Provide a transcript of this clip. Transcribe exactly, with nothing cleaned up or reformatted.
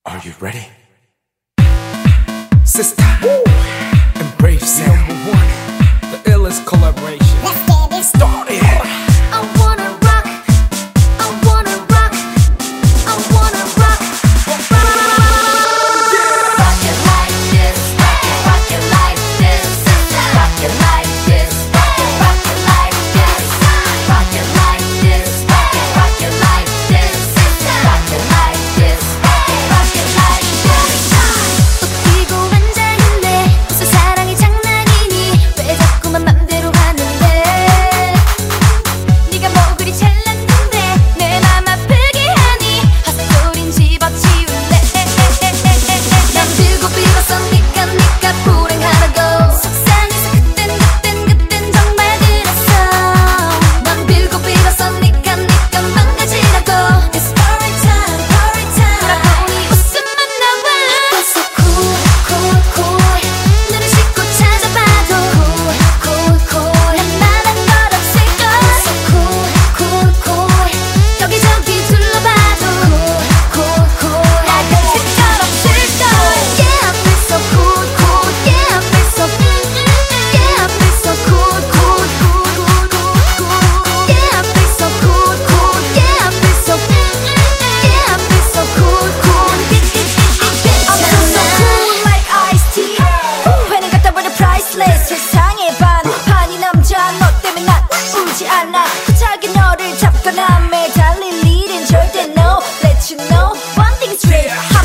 Are you ready? Sister and Brave Sound number one, the illest collaboration. Let's get it started. I wanna rock, I wanna rock, I wanna rock, rock it like this, rock it, rock it like this, rock it like this, rock it, rock it like this, rock it like this, rock it, rock it like this, rock it like this, rock it, rock it like this. 웃기고 앉아있네. 무슨 사랑이 장난이니? 왜 자꾸만 맘대로 하는데? 네가 뭐 그리 잘났는데 내 맘 아프게 하니? 헛소린 집어치울래. 난 들고 빌었으니까 네가 불행하라고. 속상해서 그땐 그땐 그땐 정말 그랬어. 난 빌고 빌었으니까 네가 망가지라고. It's party time, party time. 그러고니 웃음만 나와. So cool, cool, cool. 눈을 씻고 찾아봐도 cool, cool, cool. 난 말한 것 없을걸. So cool, cool, cool. 여기저기 둘러봐도 cool, cool, cool. 날 같은 것 없을걸. Yeah, I feel so cool, cool. Yeah, I feel so Yeah, I feel so cool, cool, cool, cool, cool. Yeah, I feel so cool, cool. Yeah, I feel so Yeah, I feel so cool, cool. I'm so so cool like iced tea. 회는 갖다 버려 priceless. 세상에 반판이 남자 너 때문에 난 울지 않아. 구차하게 너를 잡거나 매달릴 일은 절대 no. Let you know one thing is real.